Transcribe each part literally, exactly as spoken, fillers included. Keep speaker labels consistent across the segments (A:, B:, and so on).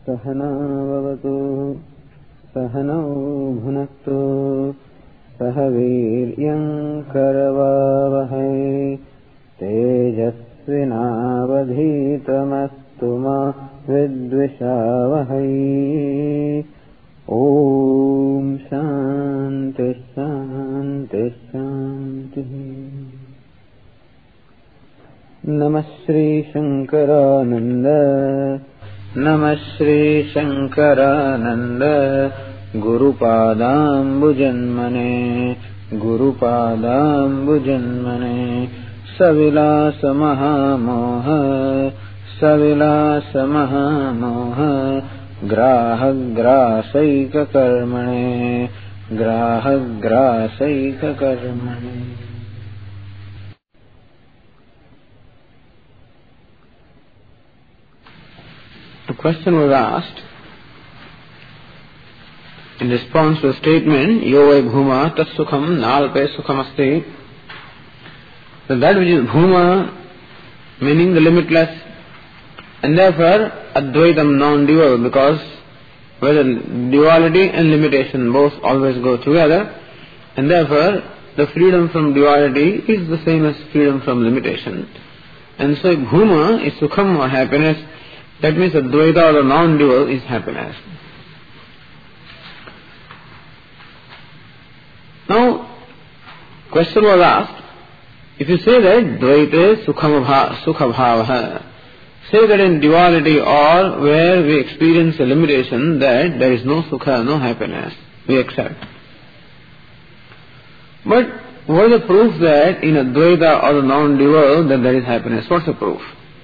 A: सहना भवतु सहनौ भुनक्तु सह वीर्यं करवावहै तेजस्विनावधीतमस्तु मा विद्विषावहै। ओम शांति शांति शांति। नमः श्री शंकरानंद नमः Shri Shankaranand गुरुपादाम्बुजन्मने गुरुपादाम्बुजन्मने सविलास महामोह सविलास महामोह ग्राहग्रासैककर्मणे ग्राहग्रासैककर्मणे। The question was asked in response to the statement Yo vai bhuma tat sukham nalpe sukham asti, that that which is bhuma, meaning the limitless, and therefore advaitam, non-dual, because whether duality and limitation both always go together, and therefore the freedom from duality is the same as freedom from limitation. And so if bhuma is sukham or happiness, that means advaita or the non-dual is happiness. Now, question was asked, if you say that dvaite sukha bhavaha, say that in duality or where we experience a limitation, that there is no sukha, no happiness, we accept. But what is the proof that in advaita or the non-dual that there is happiness? What's the proof?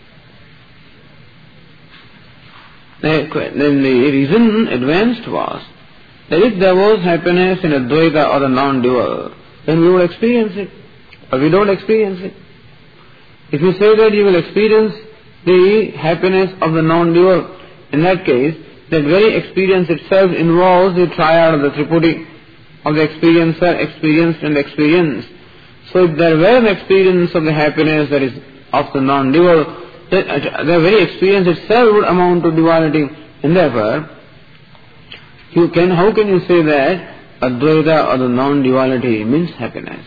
A: Then the reason advanced was that if there was happiness in Advaita or the non-dual, then we will experience it, or we don't experience it. If you say that you will experience the happiness of the non-dual, in that case, that very experience itself involves the triad of the Tripudi, of the experiencer, experienced and experienced. So if there were an experience of the happiness that is of the non-dual, the very experience itself would amount to duality, and therefore, you can, how can you say that Advaita or the non-duality means happiness?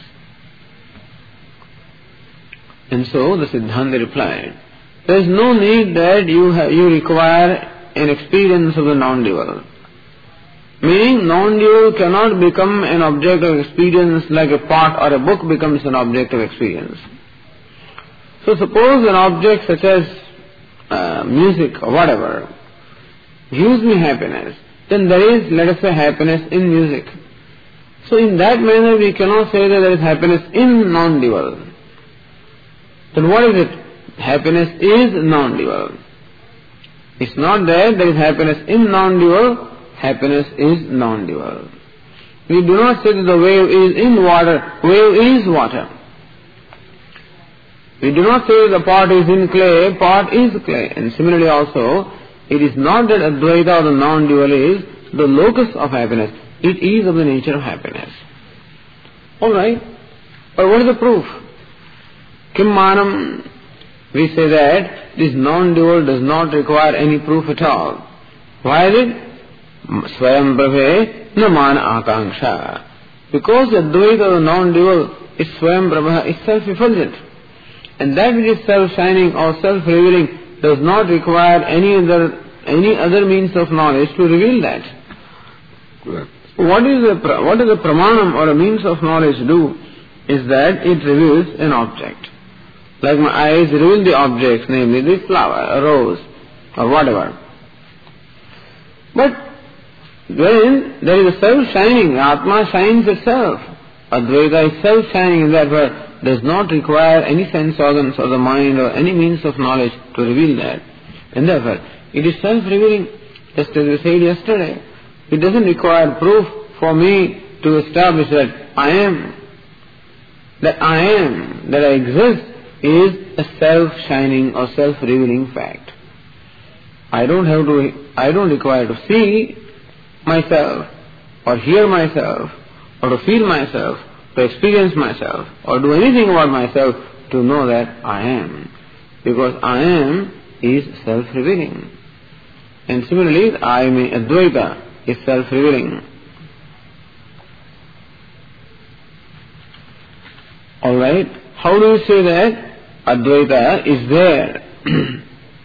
A: And so the Siddhanta replied, there is no need that you have, you require an experience of the non-dual. Meaning, non-dual cannot become an object of experience like a pot or a book becomes an object of experience. So suppose an object such as uh, music or whatever gives me happiness, then there is, let us say, happiness in music. So in that manner we cannot say that there is happiness in non-dual. Then what is it? Happiness is non-dual. It's not that there is happiness in non-dual, happiness is non-dual. We do not say that the wave is in water, wave is water. We do not say the pot is in clay, pot is clay. And similarly also, it is not that Advaita or the non-dual is the locus of happiness. It is of the nature of happiness. Alright, but what is the proof? Kim manam, we say that this non-dual does not require any proof at all. Why is it? Swayam prabhe na mana akanksha. Because the Advaita or the non-dual is Swayam prabha, is self-effulgent. And that which is self-shining or self-revealing does not require any other any other means of knowledge to reveal that. What is the what does a pramanam or a means of knowledge do? Is that it reveals an object. Like my eyes reveal the objects, namely the flower, a rose, or whatever. But when there is a self-shining, Atma shines itself. Advaita is self-shining, and therefore does not require any sense organs or the mind or any means of knowledge to reveal that. And therefore, it is self-revealing, just as we said yesterday. It doesn't require proof for me to establish that I am. That I am, that I exist, is a self-shining or self-revealing fact. I don't have to, I don't require to see myself, or hear myself, or to feel myself, to experience myself, or do anything about myself to know that I am. Because I am is self-revealing. And similarly, I mean Advaita is self-revealing. Alright, how do you say that Advaita is there?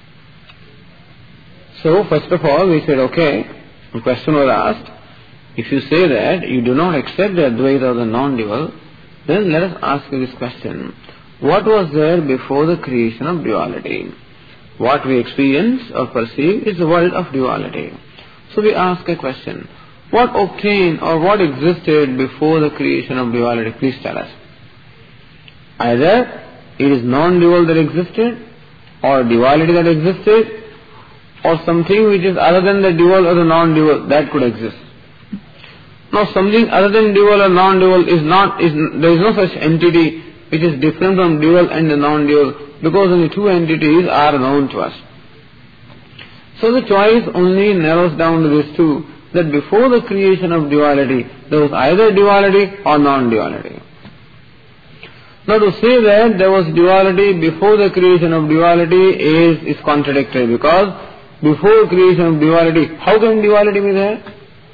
A: So, first of all, we said, okay, the question was asked, if you say that you do not accept the Advaita of the non-dual, then let us ask you this question. What was there before the creation of duality? What we experience or perceive is the world of duality. So we ask a question. What obtained or what existed before the creation of duality? Please tell us. Either it is non-dual that existed, or duality that existed, or something which is other than the dual or the non-dual that could exist. Now something other than dual or non-dual is not, is, there is no such entity which is different from dual and the non-dual, because only two entities are known to us. So the choice only narrows down to these two, that before the creation of duality, there was either duality or non-duality. Now to say that there was duality before the creation of duality is, is contradictory, because before creation of duality, how can duality be there?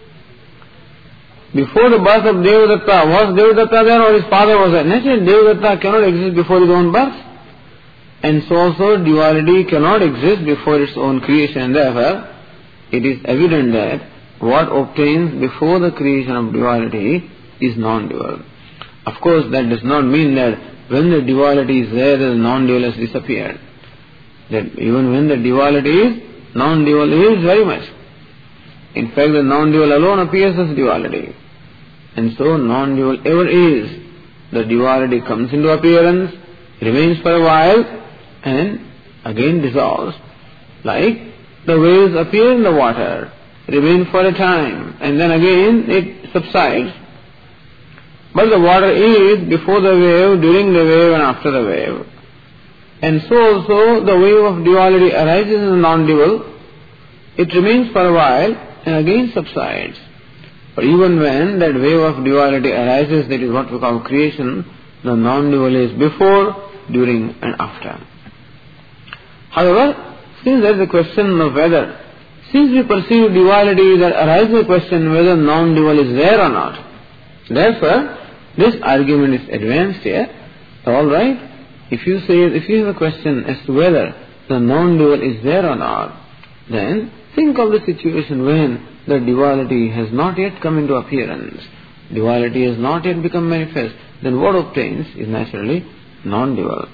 A: Before the birth of Devadatta, was Devadatta there or his father was there? Naturally, Devadatta cannot exist before his own birth. And so also duality cannot exist before its own creation. And therefore, it is evident that what obtains before the creation of duality is non-dual. Of course, that does not mean that when the duality is there, the non-dual has disappeared. That even when the duality is, non-dual is very much. In fact, the non-dual alone appears as duality. And so non-dual ever is. The duality comes into appearance, remains for a while, and again dissolves. Like the waves appear in the water, remain for a time, and then again it subsides. But the water is before the wave, during the wave, and after the wave. And so also the wave of duality arises in the non-dual, it remains for a while, and again subsides. But even when that wave of duality arises, that is what we call creation, the non-dual is before, during and after. However, since there is a question of whether, since we perceive duality, there arises a question whether non-dual is there or not. Therefore, this argument is advanced here. Alright, if you say, if you have a question as to whether the non-dual is there or not, then think of the situation when the duality has not yet come into appearance. Duality has not yet become manifest. Then what obtains is naturally non-dual.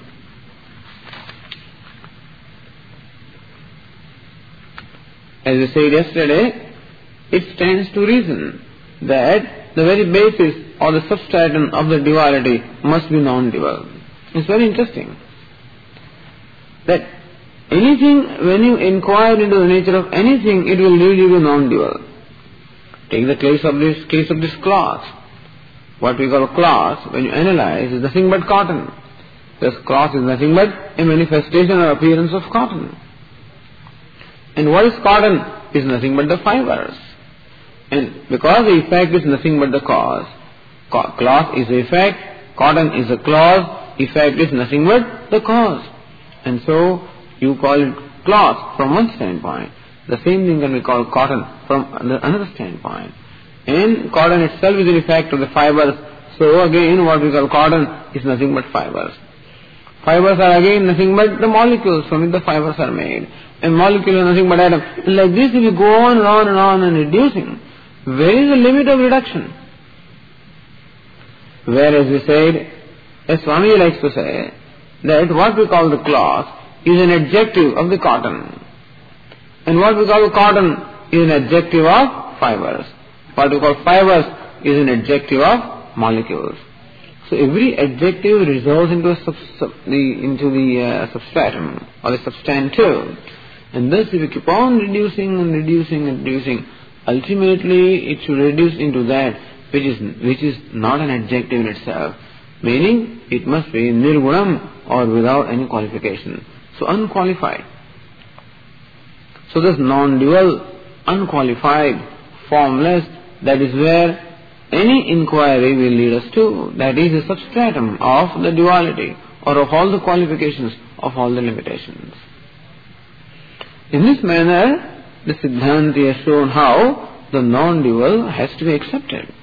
A: As we said yesterday, it stands to reason that the very basis or the substratum of the duality must be non-dual. It's very interesting that anything, when you inquire into the nature of anything, it will lead you to non-dual. Take the case of this case of this cloth. What we call cloth, when you analyze, is nothing but cotton. This cloth is nothing but a manifestation or appearance of cotton. And what is cotton? Is nothing but the fibers. And because the effect is nothing but the cause, cloth is the effect, cotton is the cause, effect is nothing but the cause. And so, you call it cloth from one standpoint. The same thing can be called cotton from another standpoint. And cotton itself is an effect of the fibers. So again, what we call cotton is nothing but fibers. Fibers are again nothing but the molecules from which the fibers are made. And molecule is nothing but atom. And like this, if you go on and on and on and reducing, where is the limit of reduction? Whereas we said, as Swami likes to say, that what we call the cloth is an adjective of the cotton. And what we call cotton is an adjective of fibers. What we call fibers is an adjective of molecules. So every adjective resolves into, a sub, sub, the, into the uh, substratum or the substantive. And thus if you keep on reducing and reducing and reducing, ultimately it should reduce into that which is, which is not an adjective in itself. Meaning it must be nirgunam or without any qualification. So unqualified. So this non-dual, unqualified, formless, that is where any inquiry will lead us to. That is the substratum of the duality or of all the qualifications, of all the limitations. In this manner, the Siddhanti has shown how the non-dual has to be accepted.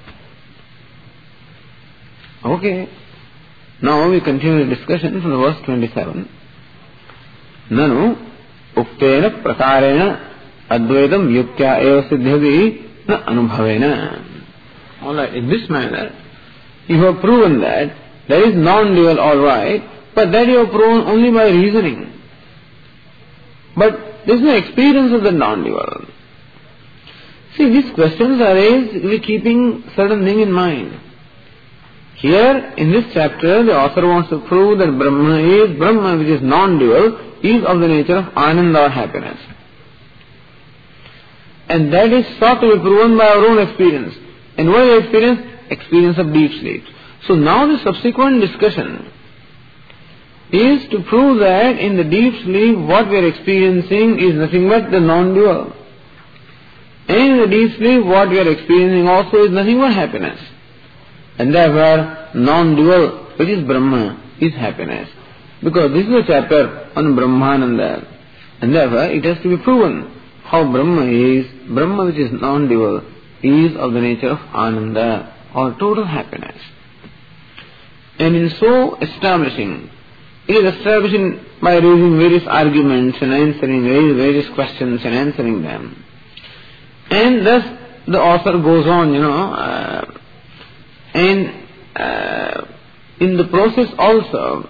A: Okay. Now we continue the discussion from the verse twenty-seven. Nanu uktena prakarena advaitam yuktya eva siddhati na anubhavena. Alright, in this manner, you have proven that there is non-dual, alright, but that you have proven only by reasoning. But there is no experience of the non-dual. See, these questions are raised with keeping certain thing in mind. Here, in this chapter, the author wants to prove that Brahma is, Brahma which is non-dual, is of the nature of Ananda or happiness. And that is sought to be proven by our own experience. And what is experience? Experience of deep sleep. So now the subsequent discussion is to prove that in the deep sleep what we are experiencing is nothing but the non-dual. And in the deep sleep what we are experiencing also is nothing but happiness. And therefore non-dual, which is Brahma, is happiness. Because this is a chapter on Brahmananda. And therefore it has to be proven how Brahma is, Brahma which is non-dual, is of the nature of Ananda or total happiness. And in so establishing, it is establishing by raising various arguments and answering various questions and answering them. And thus the author goes on, you know, uh, and uh, in the process also,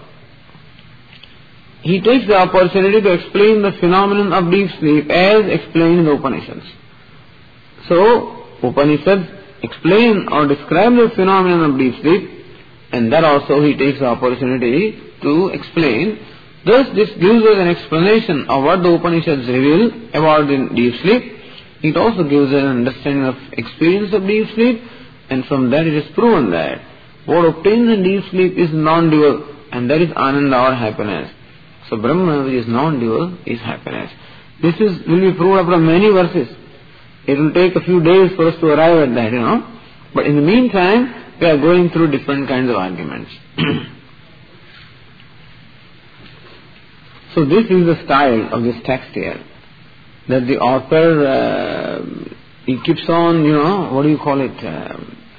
A: he takes the opportunity to explain the phenomenon of deep sleep as explained in the Upanishads. So, Upanishads explain or describe the phenomenon of deep sleep, and that also he takes the opportunity to explain. Thus, this gives us an explanation of what the Upanishads reveal about in deep sleep. It also gives us an understanding of experience of deep sleep, and from that it is proven that what obtains in deep sleep is non-dual, and that is Ananda or happiness. So Brahma, which is non-dual, is happiness. This is will be proved from many verses. It will take a few days for us to arrive at that, you know. But in the meantime, we are going through different kinds of arguments. So this is the style of this text here. That the author, uh, he keeps on, you know, what do you call it, uh,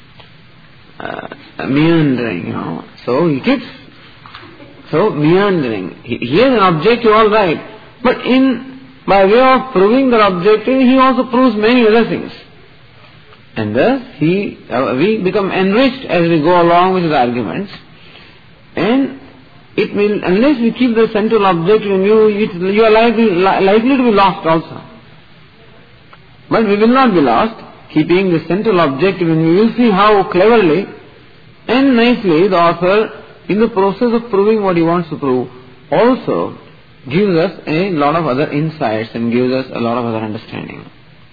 A: uh, meandering, you know. So he keeps, so meandering. He, he has an objective, all right. But in, by way of proving the objective, he also proves many other things. And thus, he, uh, we become enriched as we go along with his arguments. And it will, unless we keep the central objective in view, it, you are likely, li- likely to be lost also. But we will not be lost. Keeping the central objective in view, we will see how cleverly and nicely the author, in the process of proving what he wants to prove, also gives us a lot of other insights and gives us a lot of other understanding.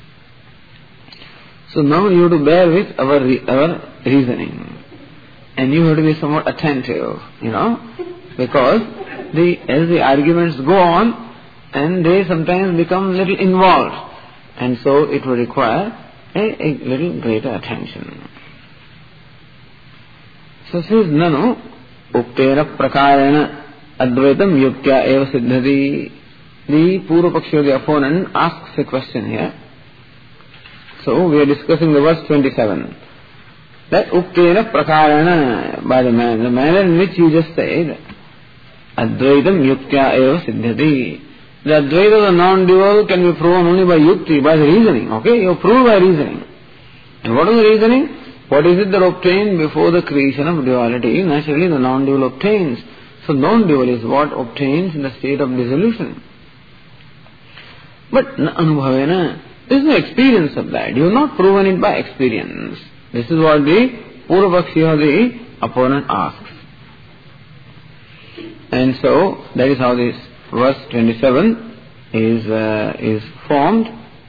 A: So now you have to bear with our re- our reasoning, and you have to be somewhat attentive, you know, because the as the arguments go on, and they sometimes become little involved, and so it will require a, a little greater attention. So says Nanu uktena prakarena advaitam yuktya eva siddhati. The Purva Pakshi, the opponent, asks a question here. So we are discussing the verse twenty-seven. That uktena prakarana, by the manner, the manner in which you just said, advaitam yuktya eva siddhati. The advaita of the non-dual can be proven only by yukti, by the reasoning. Okay, you prove by reasoning. And what is the reasoning? What is it that obtained before the creation of duality? Naturally, the non-dual obtains. So non-dual is what obtains in the state of dissolution. But na anubhavena, there is no experience of that. You have not proven it by experience. This is what the Purva Pakshi or the opponent asks. And so, that is how this verse twenty-seven is uh, is formed.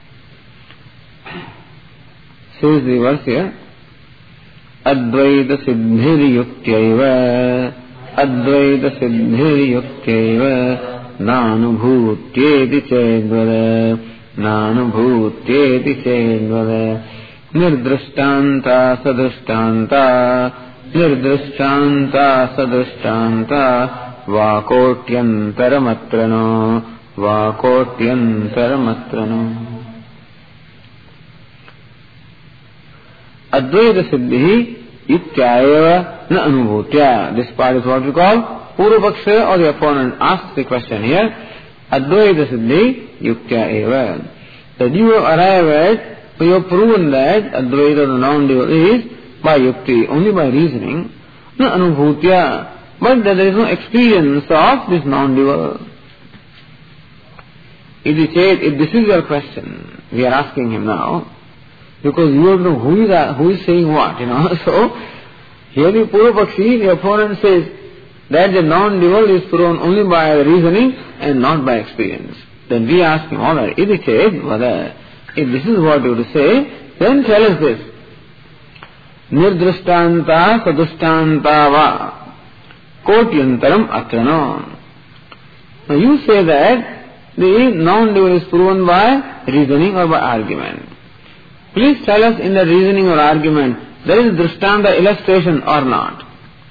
A: So is the verse here. Advaita siddhiri yuktaiva Advaita siddhiri yuktaiva Nanubhutyeti chedvada Nanubhutyeti chedvada Nirdrishtanta sadrishtanta Nirdrishtanta sadrishtanta Vakotyantaramatrano Vakotyantaramatrano. Advaita Siddhi Ityayeva Na Anubhutya. This part is what we call Purvapaksha, or the opponent asks the question here. Advaita Siddhi Yuktya. That you have arrived at, you have proven that Advaita, the non-dual, is by yukti, only by reasoning, na anubhutya, but there is no experience of this non-dual. If he said, if this is your question, we are asking him now, because you don't know who is, who is saying what, you know. So, here the Purvapakshi, the opponent says that the non-dual is proven only by reasoning and not by experience. Then we ask him, alright, if he says, whether, if this is what you have to say, then tell us this. Nirdrishtanta sadushtanta va kotyantaram atrano. Now you say that the non-dual is proven by reasoning or by argument. Please tell us in the reasoning or argument, there is drishtanta illustration or not.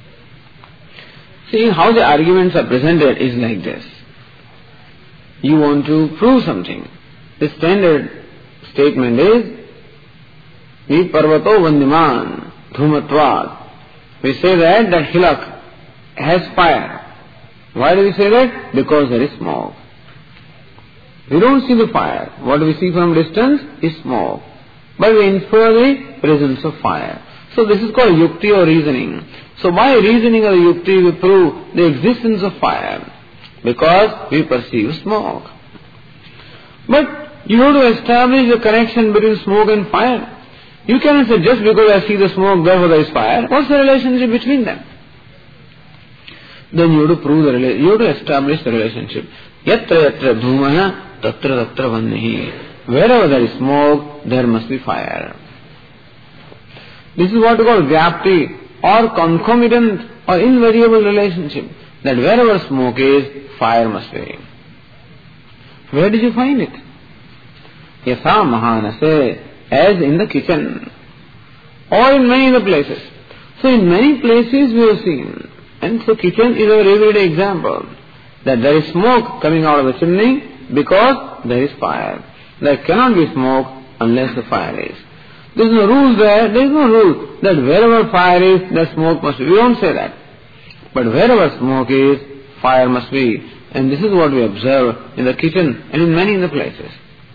A: See how the arguments are presented is like this. You want to prove something. The standard statement is Vi parvato vandiman dhumatvad. We say that that hillock has fire. Why do we say that? Because there is smoke. We don't see the fire. What we see from distance is smoke. But we infer the presence of fire. So this is called yukti or reasoning. So by reasoning or yukti we prove the existence of fire. Because we perceive smoke. But you have to establish the connection between smoke and fire. You cannot say just because I see the smoke, therefore there is fire. What's the relationship between them? Then you have to prove the relationship. You have to establish the relationship. Yatra yatra dhumana tatra tatra vannihi. Wherever there is smoke, there must be fire. This is what we call vyapti or concomitant or invariable relationship. That wherever smoke is, fire must be. Where did you find it? Yasa mahanase, as in the kitchen, or in many other places. So in many places we have seen, and so kitchen is our everyday example, that there is smoke coming out of the chimney because there is fire. There cannot be smoke unless the fire is. There is no rule there, there is no rule that wherever fire is, there smoke must be. We don't say that. But wherever smoke is, fire must be. And this is what we observe in the kitchen and in many other places.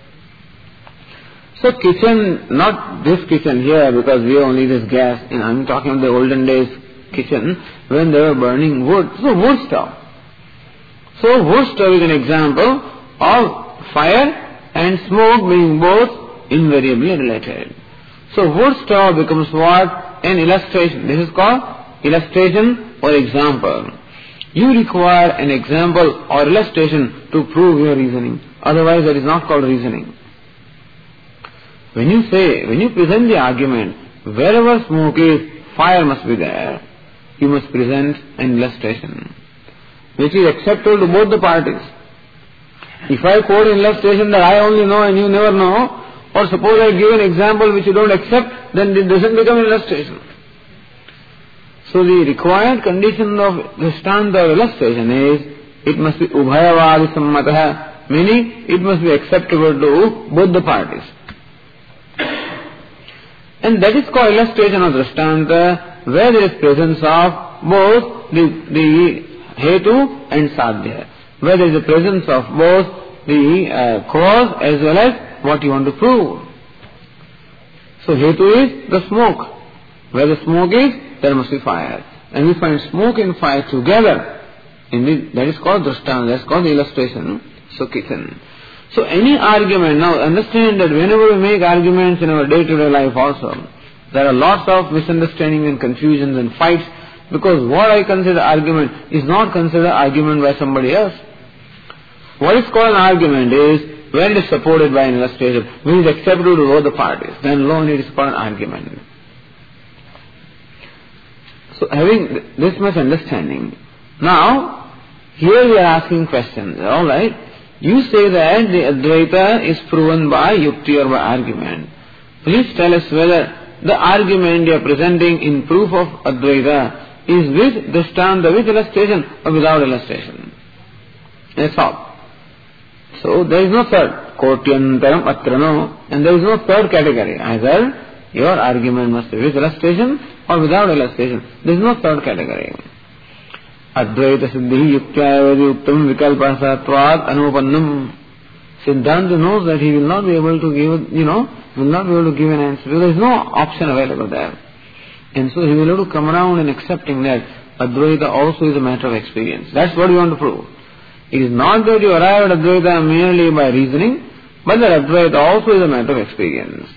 A: So kitchen, not this kitchen here because we have only this gas. You know, I'm talking of the olden days kitchen when they were burning wood. So wood stove. So wood stove is an example of fire and smoke being both invariably related. So wood stove becomes what? An illustration. This is called illustration or example. You require an example or illustration to prove your reasoning. Otherwise that is not called reasoning. When you say, when you present the argument, wherever smoke is, fire must be there, you must present an illustration, which is acceptable to both the parties. If I quote an illustration that I only know and you never know, or suppose I give an example which you don't accept, then it doesn't become an illustration. So the required condition of drishtanta or illustration is, it must be ubhayavadi sammataha, meaning it must be acceptable to both the parties. And that is called illustration of drishtanta, where there is presence of both the, the hetu and sadhya, where there is a presence of both the uh, cause as well as what you want to prove. So hetu is the smoke. Where the smoke is, there must be fire. And we find smoke and fire together. In the, that is called drishtanta, that is called the illustration. So kitchen. So any argument, now understand that whenever we make arguments in our day-to-day life also, there are lots of misunderstandings and confusions and fights, because what I consider argument is not considered argument by somebody else. What is called an argument is when it is supported by an illustration, when it is acceptable to both the parties, then alone it is called an argument. So having this much understanding, now here we are asking questions, alright? You say that the Advaita is proven by yukti or by argument. Please tell us whether the argument you are presenting in proof of Advaita is with drishtanta, with illustration or without illustration. That's all. So there is no third. Kotyantaram atrano. And there is no third category. Either your argument must be with illustration or without illustration. There is no third category. Advaita siddhi yuktya yuktam vikalpa satvat anupannam. Siddhanta knows that he will not be able to give, you know, will not be able to give an answer. There is no option available there. And so he will have to come around and accepting that Advaita also is a matter of experience. That's what you want to prove. It is not that you arrive at Advaita merely by reasoning, but that Advaita also is a matter of experience.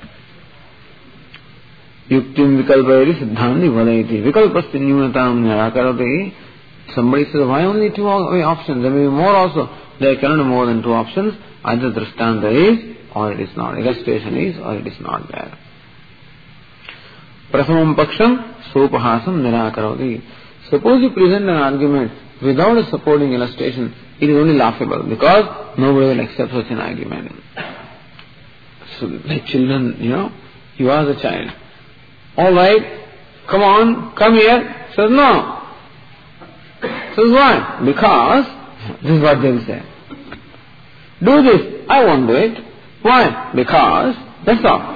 A: Yuktim vikalpayari siddhanti vadayati vikalpasti nyunatam nirakarati. Somebody says, why only two options? There may be more also. There cannot be more than two options. Either drishtanta is or it is not. Illustration is or it is not there. Prasamam paksham sopahasam nirakarati. Suppose you present an argument without a supporting illustration, it is only laughable because nobody will accept such an argument. So like children, you know, you ask a child, alright, come on, come here. Says no. Says why? Because, this is what they will say. Do this. I won't do it. Why? Because, that's all.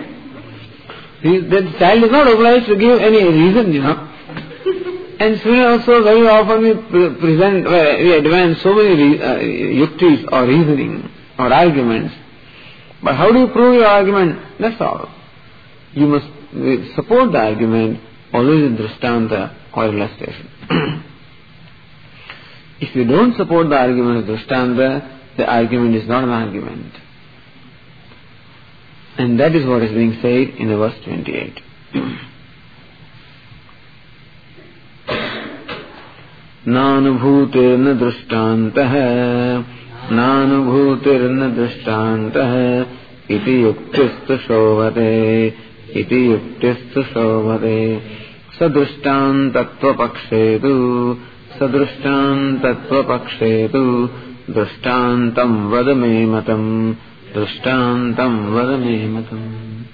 A: The child is not obliged to give any reason, you know. And students also very often we present, we advance so many uh, yuktis or reasoning or arguments. But how do you prove your argument? That's all. You must support the argument always with drishtanta or illustration. If you don't support the argument with drishtanta, the argument is not an argument. And that is what is being said in the verse twenty-eight. Nanubhutirna drishtantah nanubhutirna drishtantah iti yuktistu shobhate iti yuktistu shobhate sadrishtantatva pakshetu sadrishtantatva pakshetu drishtantam vadame matam drishtantam vadame matam.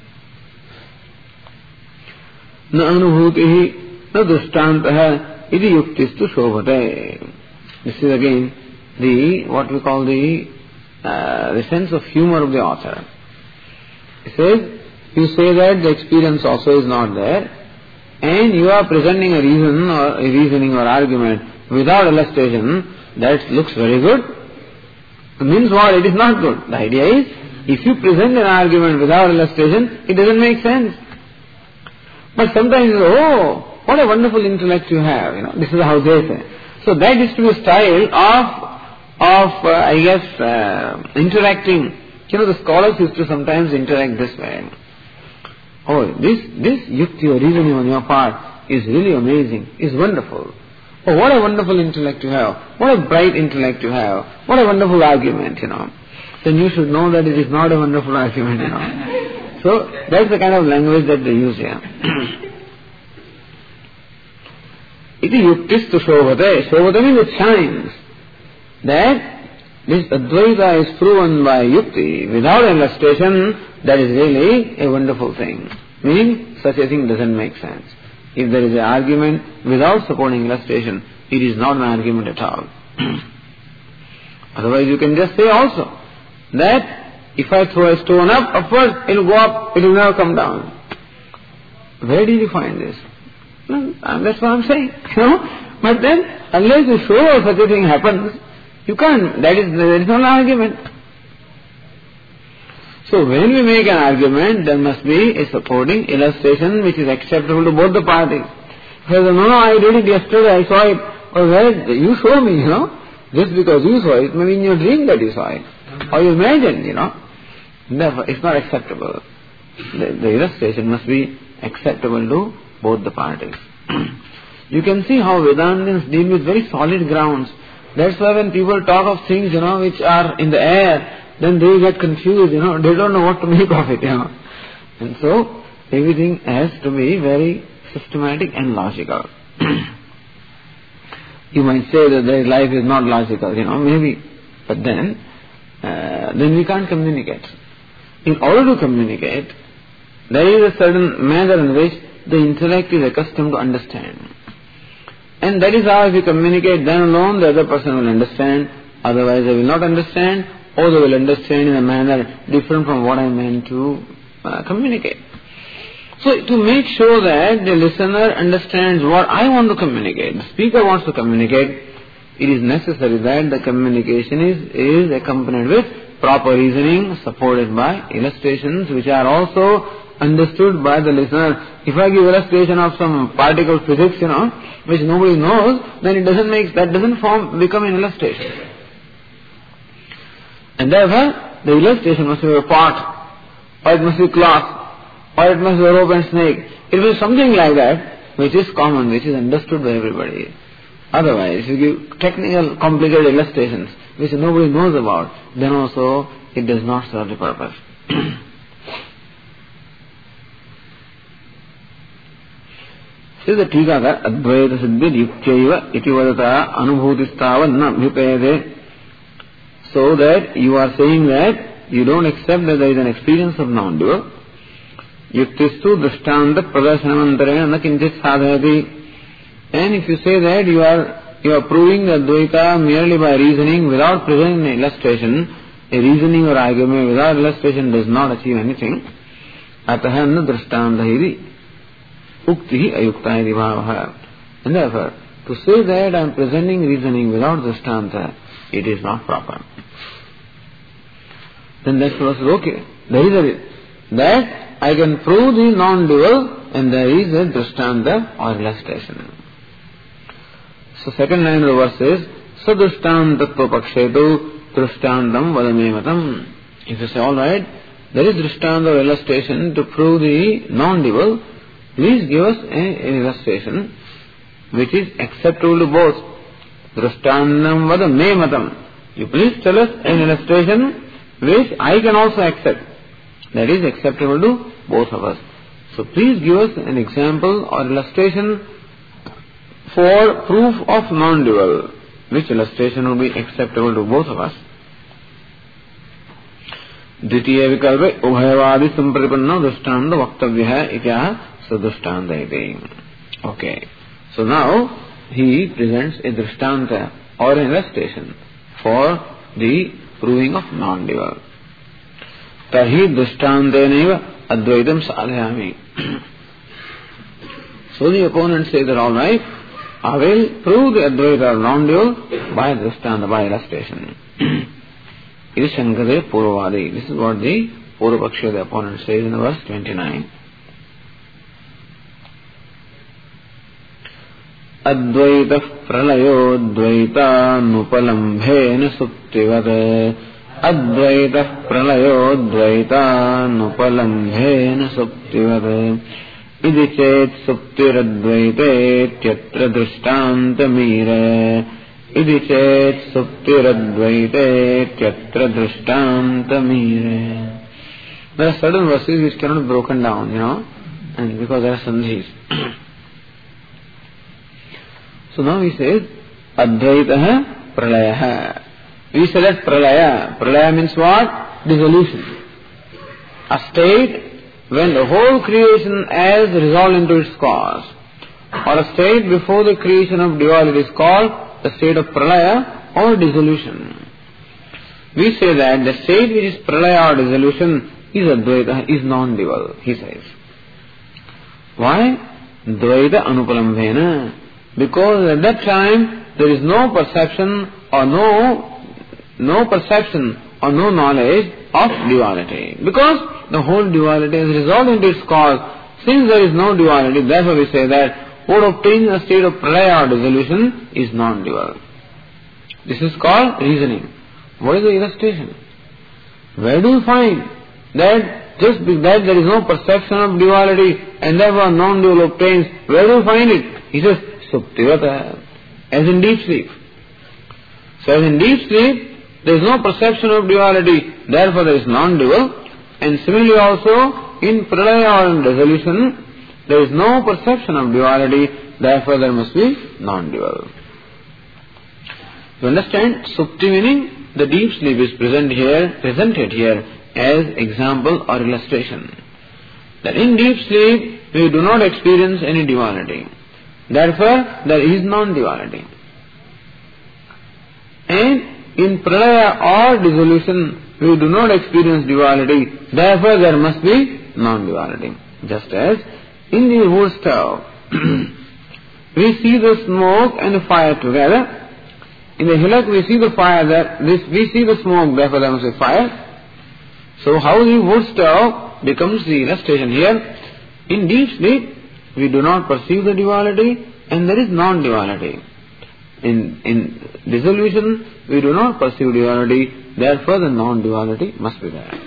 A: Na anubhutihi na drishtantah iti yuktistu shobhate. This is again the, what we call the, uh, the sense of humor of the author. He says, you say that the experience also is not there, and you are presenting a reason or a reasoning or argument without illustration, that looks very good. It means what? It is not good. The idea is, if you present an argument without illustration, it doesn't make sense. But sometimes, oh, what a wonderful intellect you have, you know, this is how they say. So that is to be a style of, of uh, I guess, uh, interacting. You know, the scholars used to sometimes interact this way. Oh, this, this yukti or reasoning on your part is really amazing, is wonderful. Oh, what a wonderful intellect you have. What a bright intellect you have. What a wonderful argument, you know. Then you should know that it is not a wonderful argument, you know. So, that's the kind of language that they use here. Iti yuktistu shobhate. Shobhate means it shines. That this Advaita is proven by yukti without illustration, that is really a wonderful thing. Meaning, such a thing doesn't make sense. If there is an argument without supporting illustration, it is not an argument at all. Otherwise, you can just say also that if I throw a stone up, upwards, it will go up, it will never come down. Where did you find this? No, that's what I'm saying. You know? But then, unless you show such a thing happens, you can't. That is, there is no argument. So when we make an argument, there must be a supporting illustration which is acceptable to both the parties. If no, no, I did it yesterday, I saw it. Or well, you show me, you know. Just because you saw it, maybe in your dream that you saw it. Or you imagined, you know. Therefore, it's not acceptable. The, the illustration must be acceptable to both the parties. You can see how Vedantins deal with very solid grounds. That's why when people talk of things, you know, which are in the air, then they get confused, you know, they don't know what to make of it, you know. And so, everything has to be very systematic and logical. You might say that their life is not logical, you know, maybe, but then, uh, then we can't communicate. In order to communicate, there is a certain manner in which the intellect is accustomed to understand. And that is how if you communicate, then alone the other person will understand, otherwise they will not understand, or they will understand in a manner different from what I meant to uh, communicate. So to make sure that the listener understands what I want to communicate, the speaker wants to communicate, it is necessary that the communication is, is accompanied with proper reasoning supported by illustrations which are also understood by the listener. If I give illustration of some particle physics, you know, which nobody knows, then it doesn't make, that doesn't form, become an illustration. And therefore, the illustration must be a pot, or it must be cloth, or it must be a rope and snake. It will be something like that, which is common, which is understood by everybody. Otherwise, if you give technical, complicated illustrations, which nobody knows about, then also it does not serve the purpose. Says the Tikakar, Advaita Siddhi Yuktaiva iti vadata anubhutistava na bhupayade. So that you are saying that you don't accept that there is an experience of non-dual. Yuktistu drishtanta pradarshanamantarena na kinchit sadhayati. And if you say that you are you are proving the Advaita merely by reasoning without presenting an illustration, a reasoning or argument without illustration does not achieve anything. Ataha na drishtanta ukti ayukta iti bhavaha. And therefore, to say that I am presenting reasoning without drishtanta, it is not proper. Then that fellow says, okay, there is a that I can prove the non-dual and there is a drishtanta or illustration. So second line of the verse is sadrishtantatva pakshetu drishtantam vadamematam. If you say, alright, there is drishtanta or illustration to prove the non-dual, please give us a, an illustration which is acceptable to both. Drishtantam vadamematam. You please tell us an illustration which I can also accept. That is acceptable to both of us. So please give us an example or illustration for proof of non-dual. Which illustration will be acceptable to both of us? Dvitiya vikalpe ubhayavadi sampratipanna drishtanta vaktavyaha ityaha sadrishtanta iti. Okay. So now he presents a drishtanta or an illustration for the proving of non-dual. Tarhi drishtanteneva advaitam sadhayami. So the opponent says that, alright, I will prove the Advaita or non-dual by drishtanta, by illustration. It is Shankade Purvavadi. This is what the Purvapaksha, the opponent, says in verse twenty-nine. Advaita pralayo dvaita nupalambhena suptivate. Advaita pralayo dvaita nupalambhena suptivate. Idi chet suptiradvaite tyatra drishtantamire. Idi chet suptiradvaite tyatra drishtantamire. There are certain verses which cannot be broken down, you know, and because there are sandhis. So now he says, Advaitaha pralayaha. We select pralaya. Pralaya means what? Dissolution. A state when the whole creation has resolved into its cause. Or a state before the creation of duality is called the state of pralaya or dissolution. We say that the state which is pralaya or dissolution is Advaita, is non-dual, he says. Why? Dvaita anupalambhena. Because at that time there is no perception or no no perception or no knowledge of duality. Because the whole duality is resolved into its cause. Since there is no duality, therefore we say that what obtains a state of pralaya or dissolution is non-dual. This is called reasoning. What is the illustration? Where do you find that just that there is no perception of duality and therefore non-dual obtains? Where do you find it? He says, Suptivata, as in deep sleep. So as in deep sleep, there is no perception of duality, therefore there is non-dual. And similarly also, in pralaya or in dissolution, there is no perception of duality, therefore there must be non-dual. You understand? Supti meaning the deep sleep is present here, presented here as example or illustration. That in deep sleep, we do not experience any duality. Therefore, there is non-duality. And in pralaya or dissolution, we do not experience duality. Therefore, there must be non-duality. Just as in the wood stove, we see the smoke and the fire together. In the hillock we see the fire there, this, we see the smoke, therefore there must be fire. So how the wood stove becomes the illustration here. In deep sleep, we do not perceive the duality and there is non-duality. In, in dissolution, we do not perceive duality, therefore the non-duality must be there.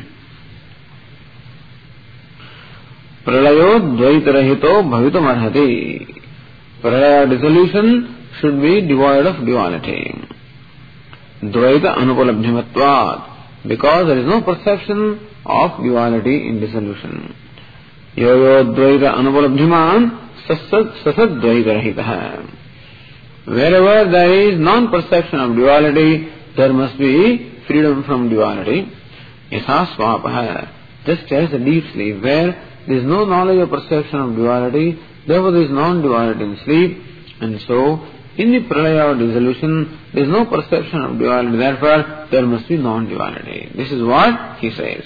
A: Pralayo dvaitarahito bhavitam arhati. Pralaya dissolution should be devoid of duality. Dvaita anupalabdhimatvat. Because there is no perception of duality in dissolution. Yo-yo dvaita anupalabdhiman sasad dvaita rahitaha. Wherever there is non-perception of duality, there must be freedom from duality. Yasa swapaha. Just as a deep sleep, where there is no knowledge or perception of duality, therefore there is non-duality in sleep, and so in the pralaya or dissolution, there is no perception of duality, therefore there must be non-duality. This is what he says.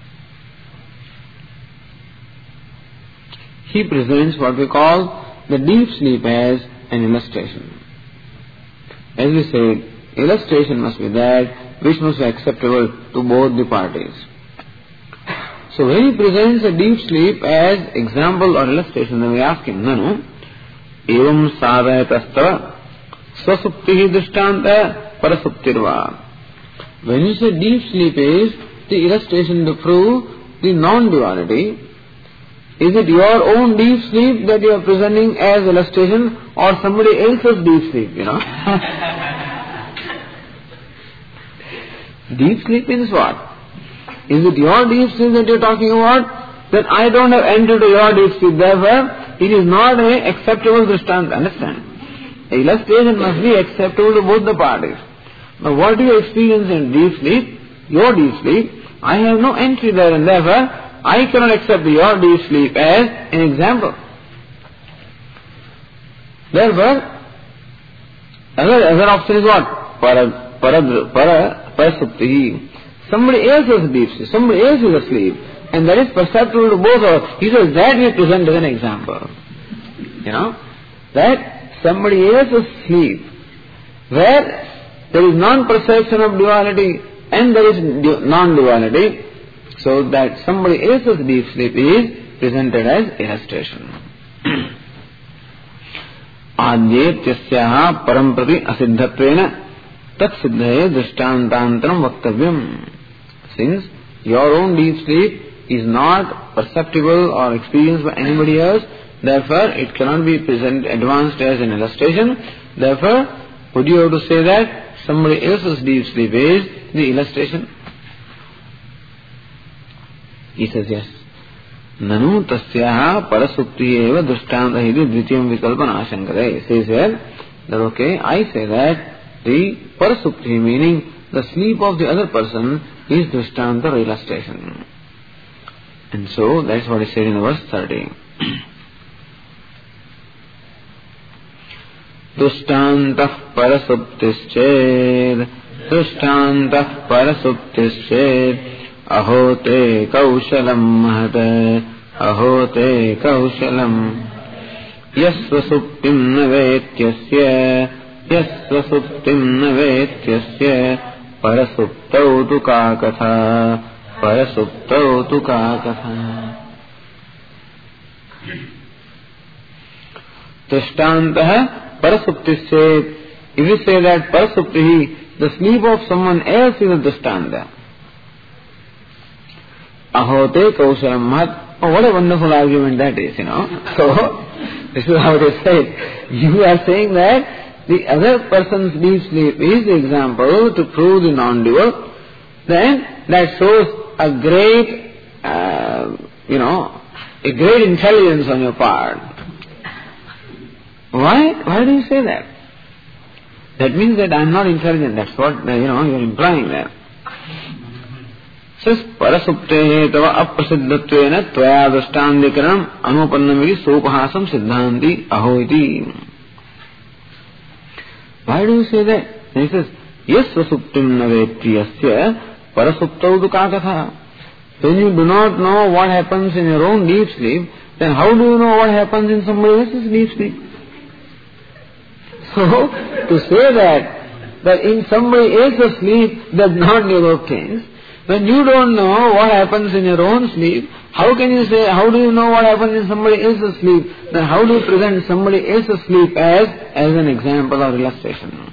A: He presents what we call the deep sleep as an illustration. As we said, illustration must be that which must be acceptable to both the parties. So when he presents a deep sleep as example or illustration, then we ask him, Nanu, evam sadhayatastava swasuptihi drishtanta parasuptirva. When you say deep sleep is the illustration to prove the non-duality, is it your own deep sleep that you are presenting as illustration or somebody else's deep sleep, you know? Deep sleep means what? Is it your deep sleep that you are talking about? Then I don't have entered to your deep sleep, therefore it is not an acceptable drishtanta. Understand? Illustration must be acceptable to both the parties. But what you experience in deep sleep, your deep sleep, I have no entry there, and therefore I cannot accept your deep sleep as an example. Therefore, other, other option is what? Para, para, para, parasuptihi. Somebody else is deep sleep, somebody else is asleep, and that is perceptible to both of us. He says that we present as an example. You know, that somebody else is asleep, where there is non-perception of duality and there is non-duality. So that somebody else's deep sleep is presented as illustration. Adyetyasyaha paramprati asiddhatvena tat siddhaye drishtantantaram vaktavyam. Since your own deep sleep is not perceptible or experienced by anybody else, therefore it cannot be present advanced as an illustration. Therefore, would you have to say that somebody else's deep sleep is the illustration? He says yes. Nanu tasyaha parasupti eva drishtanta hidi dvitiyam vikalpana ashankade. He says here that okay, I say that the parasupti, meaning the sleep of the other person, is drishtanta or illustration. And so that's what he said in verse thirty. Drishtantah parasuptisched drishtantah parasuptisched Aho te kaushalam mahate, aho te kaushalam. Yasva suptim navetyasya, yasva suptim navetyasya, parasuptau tu ka katha, parasuptau tu ka katha. Drishtantah parasuptischet. If you say that parasuptihi, the sleep of someone else is a drishtanta. Ahote kaushalam mahat. Oh, what a wonderful argument that is, you know. So, this is how they say. You are saying that the other person's deep sleep is the example to prove the non-dual. Then that shows a great, uh, you know, a great intelligence on your part. Why? Why do you say that? That means that I am not intelligent. That's what, you know, you are implying there. Says parasuptehe tava aprasidhatvena tvaya drashtandikaram anupannamiki sopahasam siddhanti ahoiti. Why do you say that? And he says, yes vasuptim navetti yasya parasuptau dukakatha. When you do not know what happens in your own deep sleep, then how do you know what happens in somebody else's deep sleep? So, to say that, that in somebody else's sleep does not develop things, when you don't know what happens in your own sleep, how can you say, how do you know what happens in somebody else's sleep? Then how do you present somebody else's sleep as, as an example of illustration?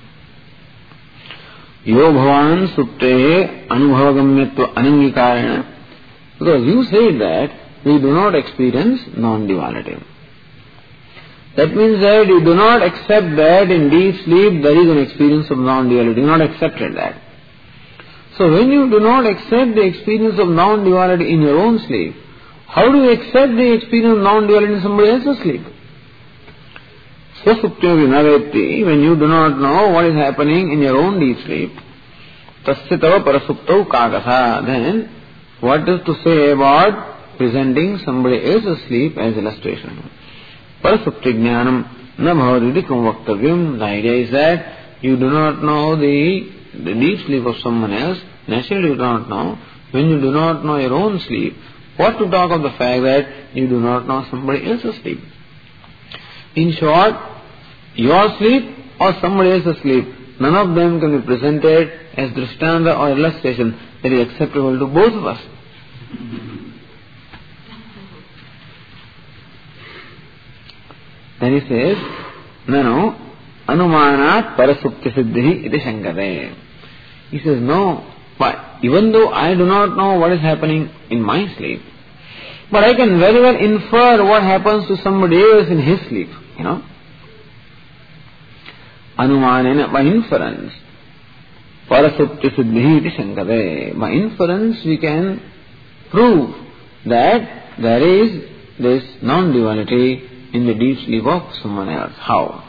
A: Yo bhavan supte anubhavagamyatva anangikarana. Because you say that we do not experience non-duality. That means that you do not accept that in deep sleep there is an experience of non-duality. You do not accept that. So when you do not accept the experience of non-duality in your own sleep, how do you accept the experience of non-duality in somebody else's sleep? Swasuptya vinavetti, when you do not know what is happening in your own deep sleep, tasyatava parasuptau kagatha, then what is to say about presenting somebody else's sleep as illustration? Parasupti jnanam na bhavadidikam vaktavyam. The idea is that you do not know the, the deep sleep of someone else. Naturally you do not know. When you do not know your own sleep, what to talk of the fact that you do not know somebody else's sleep? In short, your sleep or somebody else's sleep, none of them can be presented as drishtanta or illustration that is acceptable to both of us. Then he says, Nano anumanat parasupti siddhi iti shankate. He says, no, but even though I do not know what is happening in my sleep, but I can very well infer what happens to somebody else in his sleep, you know. Anumanena, by inference, parasupti siddhi iti shankate. By inference we can prove that there is this non-duality in the deep sleep of someone else. How?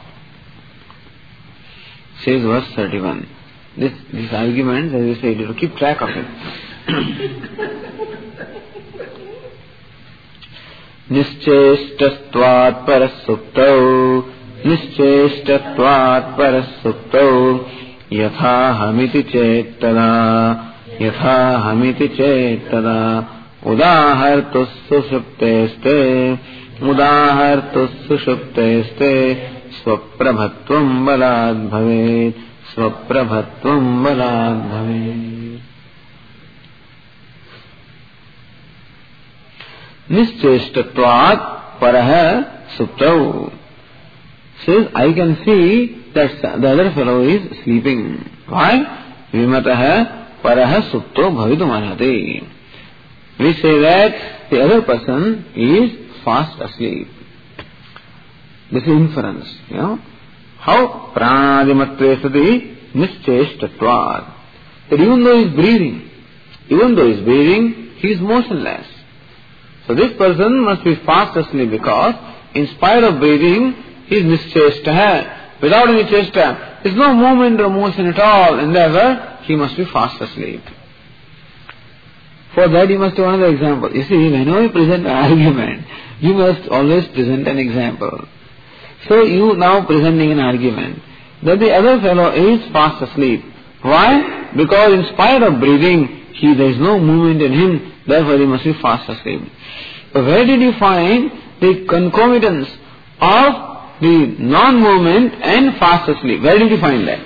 A: Says verse thirty-one. This, this argument, as I said, you have to keep track of it. Nischestastvat parasuptau Nischestastvat parasuptau Yatha hamiti chettada Yatha hamiti chettada Udahartus sushupteste Udahartus sushupteste Swaprabhatvam balad bhavet Swaprabhatvam balad bhavet. Nischeshtatvat paraha suptau. Says, I can see that the other fellow is sleeping. Why? Vimataha paraha supto bhavitum arhati. We say that the other person is fast asleep. This is inference, you know. How? Pranadimatve sati nischeshtatvat. That even though he is breathing, even though he is breathing, he is motionless. So this person must be fast asleep because in spite of breathing, he is nischeshta. Without any chesta, there is no movement or motion at all, and therefore he must be fast asleep. For that you must have another example. You see, whenever you present an argument, you must always present an example. So you now presenting an argument that the other fellow is fast asleep. Why? Because in spite of breathing, he there is no movement in him, therefore he must be fast asleep. But where did you find the concomitance of the non-movement and fast asleep? Where did you find that?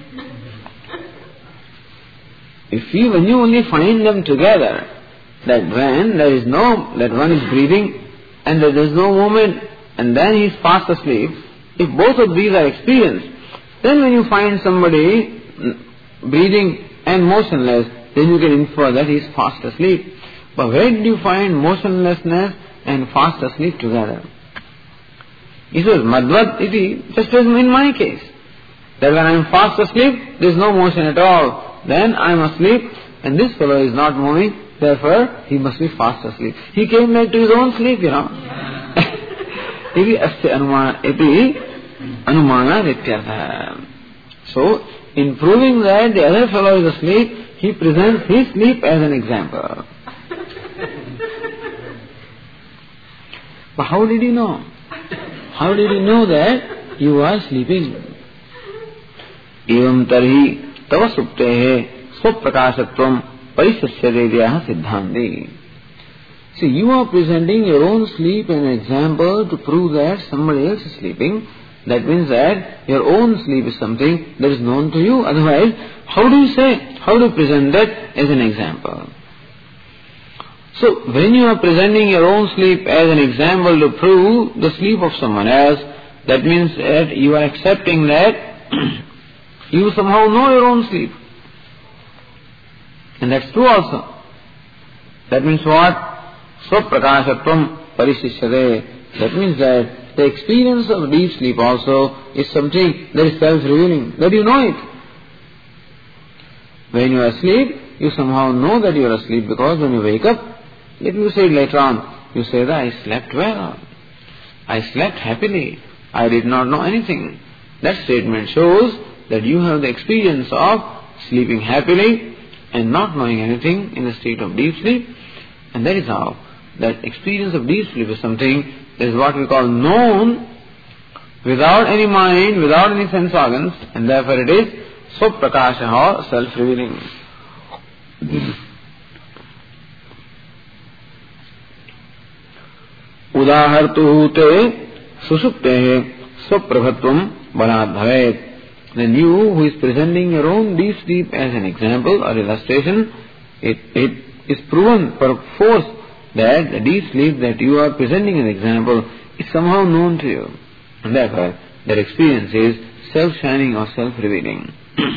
A: If you, when you only find them together, that when there is no, that one is breathing and there is no movement and then he is fast asleep, if both of these are experienced, then when you find somebody breathing and motionless, then you can infer that he is fast asleep. But where did you find motionlessness and fast asleep together? He says, Madhvat iti, just as in my case, that when I am fast asleep, there is no motion at all. Then I am asleep and this fellow is not moving, therefore he must be fast asleep. He came back to his own sleep, you know. Iti asya anumana, iti anumana nityartha. So, in proving that the other fellow is asleep, he presents his sleep as an example. But how did he know? How did he know that you are sleeping? Evam tarhi tava suptehe स्वप्रकाशत्वम Parisasyadevyah Siddhanti. See, you are presenting your own sleep as an example to prove that somebody else is sleeping. That means that your own sleep is something that is known to you. Otherwise, how do you say, how do you present that as an example? So, when you are presenting your own sleep as an example to prove the sleep of someone else, that means that you are accepting that you somehow know your own sleep. And that's true also. That means what? Swaprakashatvam parishishyate. That means that the experience of deep sleep also is something that is self-revealing, that you know it. When you are asleep, you somehow know that you are asleep, because when you wake up, let me say later on, you say that I slept well, I slept happily, I did not know anything. That statement shows that you have the experience of sleeping happily and not knowing anything in the state of deep sleep. And that is how that experience of deep sleep is something that is what we call known without any mind, without any sense organs, and therefore it is swaprakasha or self-revealing. Udahartuhu te susuptehe swaprabhatvam balad bhavet. Then you who is presenting your own deep sleep as an example or illustration, it, it is proven per force that the deep sleep that you are presenting as an example is somehow known to you. And therefore, that experience is self-shining or self-revealing.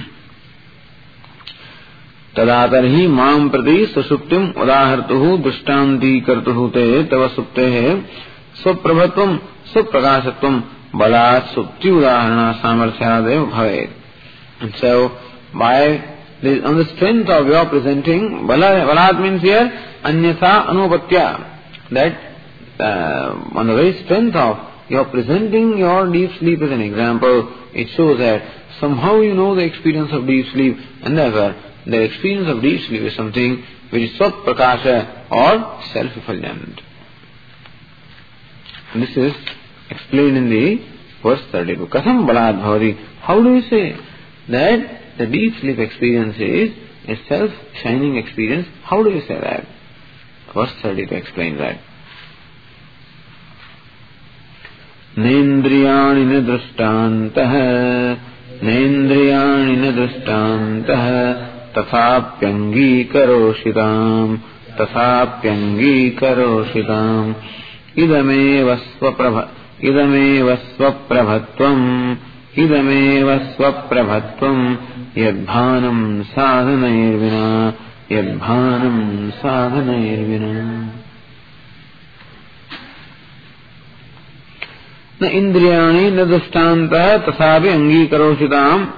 A: Tadatarhi mam prati susuptim udahartuhu dushtanti kartuhu te tava suptehe swaprabhatvam swaprakashatvam balat supti udaharana samarthyadev bhavet. And so, by this, on the strength of your presenting, balat, balat means here anyatha anupatya, that uh, on the very strength of your presenting your deep sleep as an example, it shows that somehow you know the experience of deep sleep, and therefore the experience of deep sleep is something which is swaprakasha or self-effulgent. This is explained in the verse thirty-two. Katham balad bhavati. How do you say that the deep sleep experience is a self-shining experience? How do you say that? Verse thirty-two explains that. Nendriyani na drushtantah Nendriyani na drushtantah Tathapyangi karoshitam Tathapyangi karoshitam Idameva swaprabha Idameva swaprabhatvam Idameva swaprabhatvam Yadbhanam sadhanairvina Yadbhanam sadhanairvina. Na indriyani na dushtanta tasabi angi karoshitam.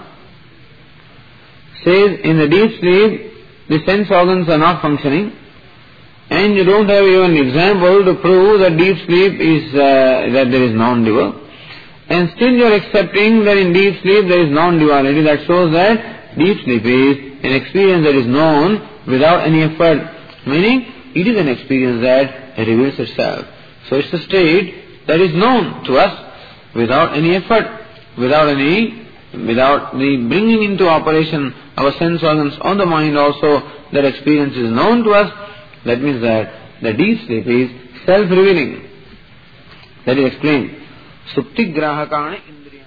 A: Says in the deep sleep the sense organs are not functioning, and you don't have even an example to prove that deep sleep is uh, that there is non-dual, and still you are accepting that in deep sleep there is non-duality. That shows that deep sleep is an experience that is known without any effort, meaning it is an experience that reveals itself. So it's a state that is known to us without any effort, without any, without the bringing into operation our sense organs or the mind also. That experience is known to us. That means that the deep sleep is self-revealing. That is explained. Supti grahakani indriya.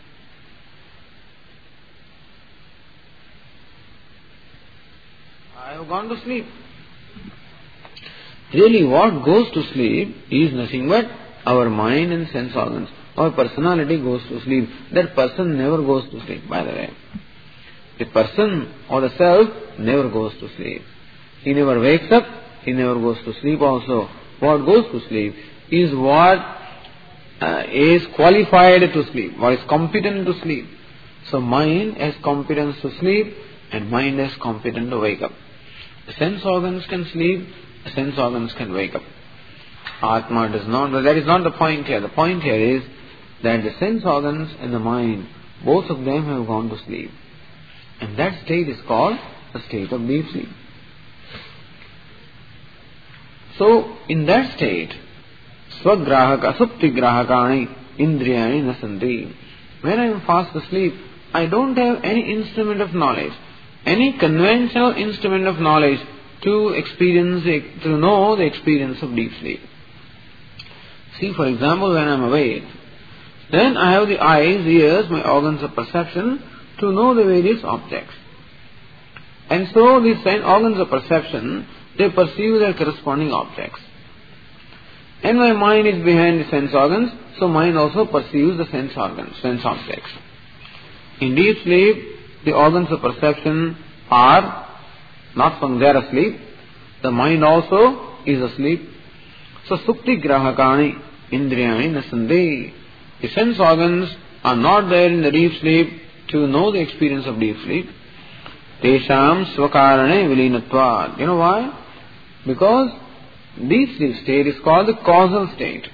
A: I have gone to sleep. Really, what goes to sleep is nothing but our mind and sense organs. Our personality goes to sleep. That person never goes to sleep, by the way. The person or the self never goes to sleep. He never wakes up, he never goes to sleep also. What goes to sleep is what uh, is qualified to sleep, what is competent to sleep. So mind has competence to sleep and mind has competence to wake up. The sense organs can sleep, the sense organs can wake up. Atma does not, but that is not the point here. The point here is that the sense organs and the mind, both of them have gone to sleep. And that state is called a state of deep sleep. So, in that state, swagrahaka, suptigrahakani, indriyani nasanti. When I am fast asleep, I don't have any instrument of knowledge. any conventional instrument of knowledge to experience, to know the experience of deep sleep. See, for example, when I am awake, then I have the eyes, ears, my organs of perception to know the various objects. And so these organs of perception, they perceive their corresponding objects. And my mind is behind the sense organs, so mind also perceives the sense organs, sense objects. In deep sleep, the organs of perception are not from there asleep. The mind also is asleep. So sukti grahakani indriyani nasande. The sense organs are not there in the deep sleep to know the experience of deep sleep. Tesham svakarane vilinatvad. You know why? Because deep sleep state is called the causal state.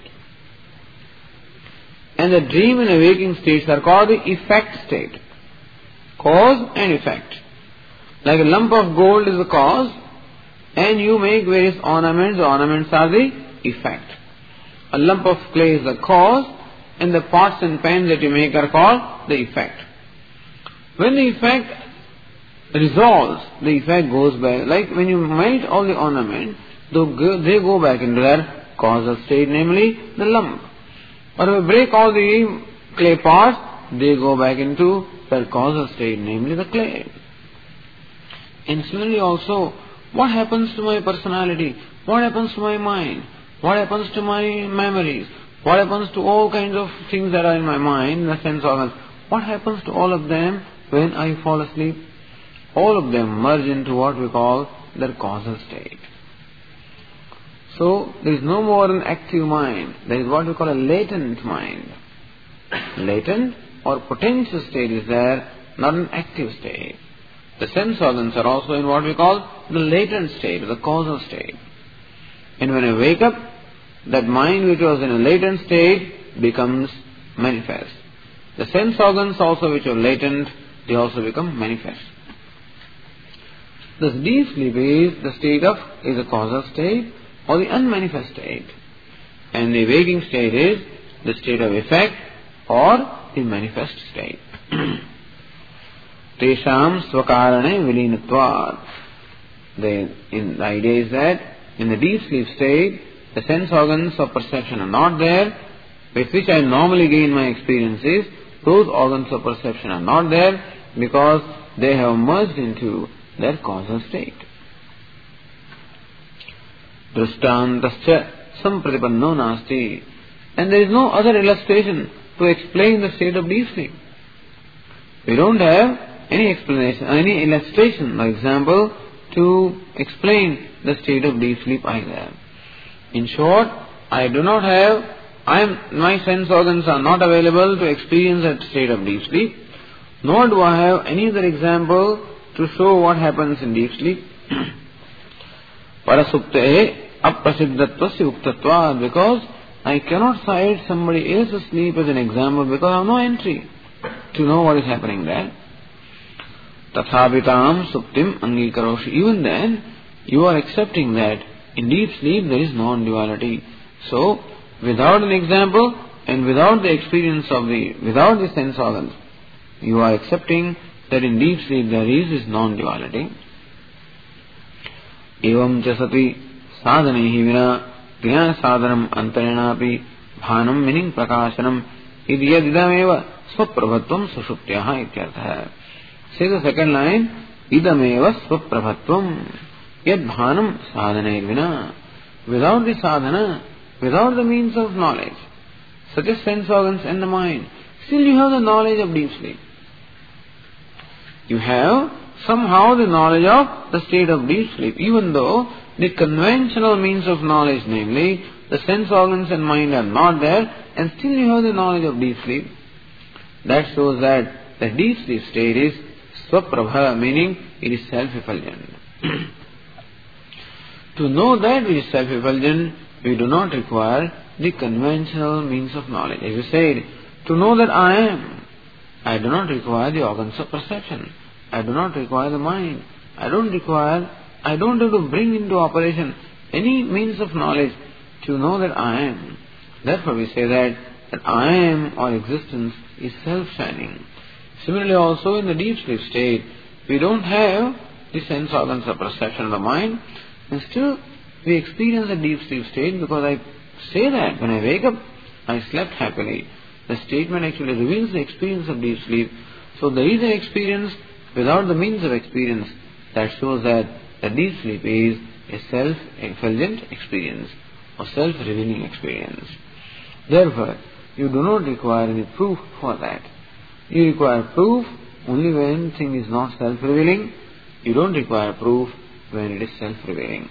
A: And the dream and awaking states are called the effect state. Cause and effect. Like a lump of gold is the cause, and you make various ornaments. The ornaments are the effect. A lump of clay is the cause, and the pots and pans that you make are called the effect. When the effect resolves, the effect goes back. Like when you melt all the ornaments, they go back into their causal state, namely the lump. Or if you break all the clay pots, they go back into their causal state, namely the clay. And similarly also, what happens to my personality? What happens to my mind? What happens to my memories? What happens to all kinds of things that are in my mind, in the sense organs? What happens to all of them when I fall asleep? All of them merge into what we call their causal state. So, there is no more an active mind. There is what we call a latent mind. Latent or potential state is there, not an active state. The sense organs are also in what we call the latent state, the causal state. And when I wake up, that mind which was in a latent state becomes manifest. The sense organs also which are latent, they also become manifest. Thus deep sleep is the state of, is a causal state or the unmanifest state. And the waking state is the state of effect or the manifest state. Tesham svakarane vilinatvad. The, in, the idea is that in the deep sleep state, the sense organs of perception are not there, with which I normally gain my experiences. Those organs of perception are not there because they have merged into their causal state. Drishtantascha sampratipanno nasti. And there is no other illustration to explain the state of deep sleep. We don't have any explanation, any illustration, for example, to explain the state of deep sleep either. In short, I do not have, I am, my sense organs are not available to experience that state of deep sleep, nor do I have any other example to show what happens in deep sleep. Parasupte aprasiddhatvasya uktatvad, because I cannot cite somebody else's sleep as an example because I have no entry to know what is happening there. Tathavitam suptim angikaroshi. Even then, you are accepting that in deep sleep there is non-duality. So, without an example and without the experience of the, without the sense organs, you are accepting that in deep sleep there is this non-duality. Evam chasati sadhanehi vina jnana sadhanam antarenapi bhanam meaning prakashanam idyadidameva swaprabhatvam sushuptyaha ityartha. Say the second line, idameva swaprabhatvam yad bhanam sadhanair vina. Without the sadhana, without the means of knowledge, such as sense organs and the mind, still you have the knowledge of deep sleep. You have somehow the knowledge of the state of deep sleep, even though the conventional means of knowledge, namely the sense organs and mind are not there, and still you have the knowledge of deep sleep. That shows that the deep sleep state is swaprabha, meaning it is self-effulgent. To know that which is self-effulgent, we do not require the conventional means of knowledge. As you said, to know that I am, I do not require the organs of perception. I do not require the mind. I don't require, I don't have to bring into operation any means of knowledge to know that I am. Therefore we say that, that I am or existence is self-shining. Similarly also in the deep sleep state, we don't have the sense organs of perception of the mind, and still we experience a deep sleep state, because I say that when I wake up, I slept happily. The statement actually reveals the experience of deep sleep. So there is an experience without the means of experience that shows that the deep sleep is a self-effulgent experience or self-revealing experience. Therefore, you do not require any proof for that. You require proof only when thing is not self-revealing. You don't require proof when it is self-revealing.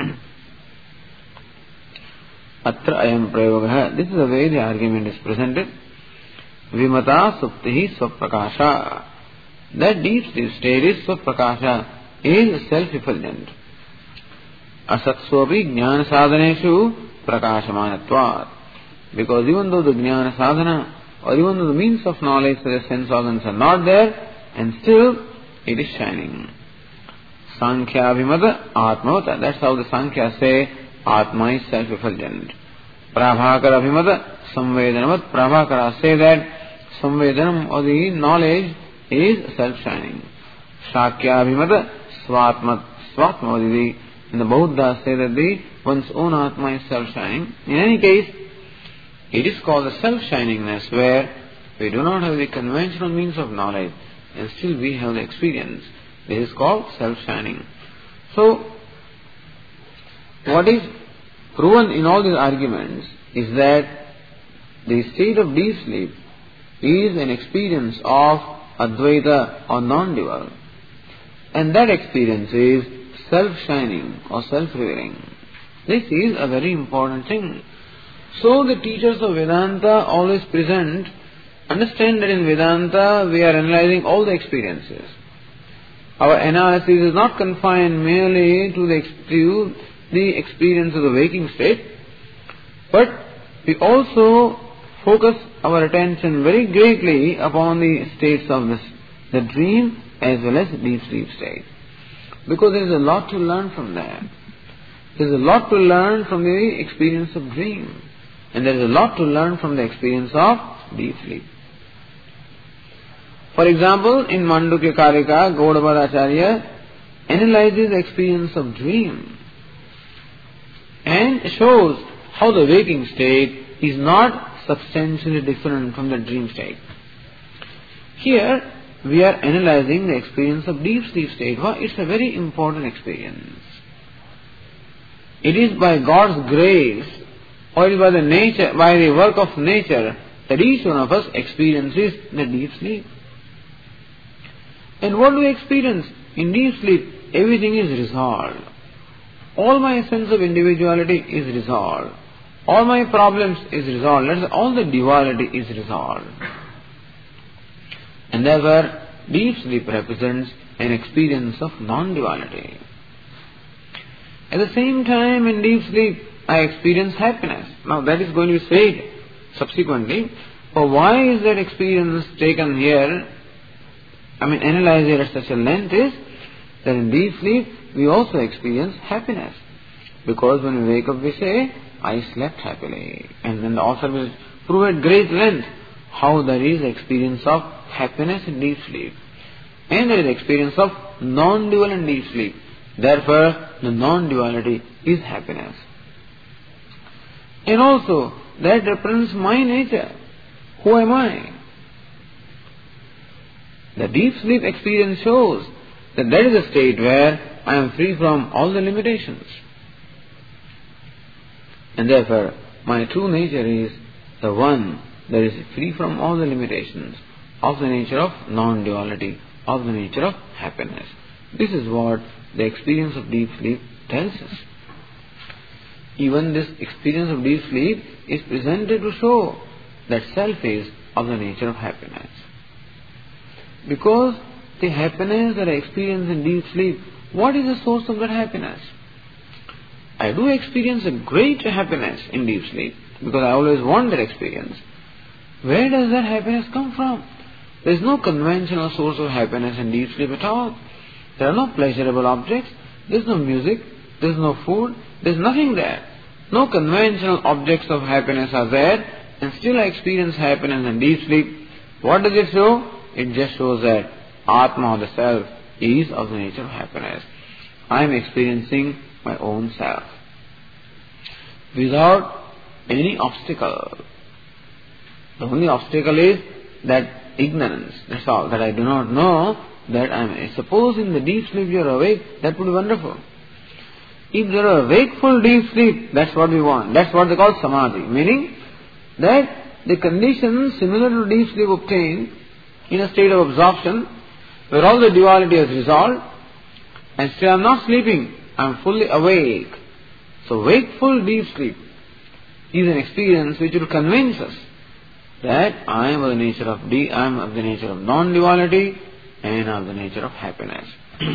A: Atra ayam prayogaha. This is the way the argument is presented. Vimata suptihi svaprakasha. That deep sleep state is svaprakasha, is self-effulgent. Asatsvapi jnana sadhaneshu prakashamanatvat. Because even though the jnana sadhana, or even though the means of knowledge, the sense organs are not there, and still it is shining. Sankhya vimata atmavata. That's how the Sankhya say Atma is self-effulgent. Prabhakara vimata samvedanavat. Prabhakara say that samvedanam, or the knowledge, is self-shining. Shakya vimata swatmat swatmavadidi. And the Buddha say that the one's own Atma is self-shining. In any case, it is called the self-shiningness, where we do not have the conventional means of knowledge, and still we have the experience. This is called self-shining. So, what is proven in all these arguments is that the state of deep sleep is an experience of Advaita or non-dual. And that experience is self-shining or self-revealing. This is a very important thing. So the teachers of Vedanta always present, understand that in Vedanta we are analyzing all the experiences. Our analysis is not confined merely to the, to the experience of the waking state, but we also focus our attention very greatly upon the states of this, the dream as well as the deep sleep state. Because there is a lot to learn from that. There is a lot to learn from the experience of dream. And there is a lot to learn from the experience of deep sleep. For example, in Mandukya Karika, Gaudapada Acharya analyzes the experience of dream and shows how the waking state is not substantially different from the dream state. Here, we are analyzing the experience of deep sleep state. Well, it's a very important experience. It is by God's grace, or it is by the nature, by the work of nature, that each one of us experiences the deep sleep. And what do we experience? In deep sleep, everything is resolved. All my sense of individuality is resolved. All my problems is resolved. Let's say all the duality is resolved. And therefore, deep sleep represents an experience of non-duality. At the same time, in deep sleep, I experience happiness. Now that is going to be said subsequently. But why is that experience taken here, I mean analyzed here at such a length, is that in deep sleep we also experience happiness. Because when we wake up we say, I slept happily. And then the author will prove at great length how there is experience of happiness in deep sleep. And there is experience of non-dual in deep sleep. Therefore, the non-duality is happiness. And also, that represents my nature. Who am I? The deep sleep experience shows that that is a state where I am free from all the limitations. And therefore, my true nature is the one that is free from all the limitations, of the nature of non-duality, of the nature of happiness. This is what the experience of deep sleep tells us. Even this experience of deep sleep is presented to show that self is of the nature of happiness. Because the happiness that I experience in deep sleep, what is the source of that happiness? I do experience a great happiness in deep sleep because I always want that experience. Where does that happiness come from? There is no conventional source of happiness in deep sleep at all. There are no pleasurable objects. There is no music. There is no food. There is nothing there. No conventional objects of happiness are there, and still I experience happiness in deep sleep. What does it show? It just shows that Atma, the self, is of the nature of happiness. I am experiencing my own self without any obstacle. The only obstacle is that ignorance. That's all. That I do not know that I am. Suppose in the deep sleep you are awake, that would be wonderful. If there are wakeful deep sleep, that's what we want. That's what they call samadhi. Meaning that the conditions similar to deep sleep obtained in a state of absorption, where all the duality is resolved, and still I am not sleeping, I am fully awake. So wakeful deep sleep is an experience which will convince us that I am of the nature of de- I am of the nature of non-duality and of the nature of happiness.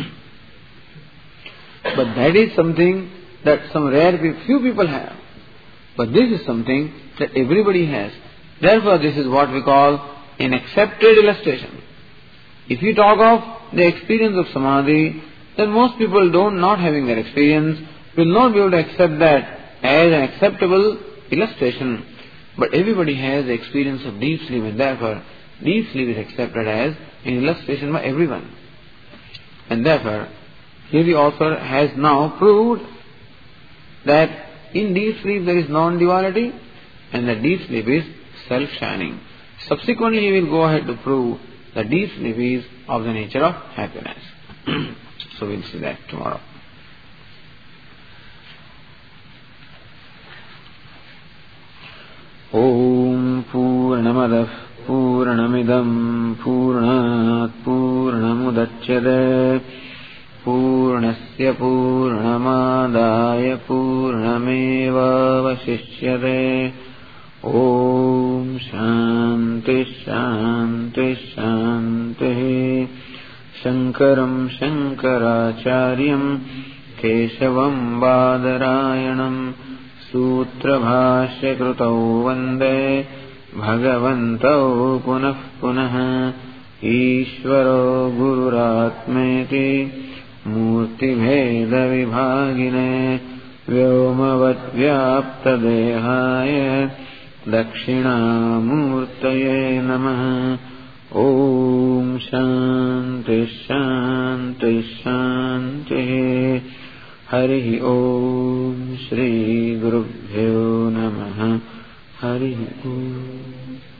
A: But that is something that some rare people, few people have. But this is something that everybody has. Therefore, this is what we call an accepted illustration. If you talk of the experience of samadhi, then most people don't, not having that experience, will not be able to accept that as an acceptable illustration. But everybody has the experience of deep sleep, and therefore deep sleep is accepted as an illustration by everyone. And therefore, here the author has now proved that in deep sleep there is non-duality and that deep sleep is self-shining. Subsequently he will go ahead to prove that deep sleep is of the nature of happiness. So we'll see that tomorrow. Om Purnamadah Purnamidam Purnat Purnamudachyate Purnasya Purnamadaya Purnameva Vasishyate. Om Shanti Shanti Shanti. Shankaram Shankaracharyam Keshavam Badarayanam Sutra Bhashya Krutau Vande Bhagavantau Punah Punah Ishvaro Gururatmeti Murti Bheda Vibhagine Vyomavat Vyapta Dehaya Dakshinamurtaye Namaha. Om Shanti Shanti Shanti. Hari Om Shri Gurubhyo Namaha. Hari Om.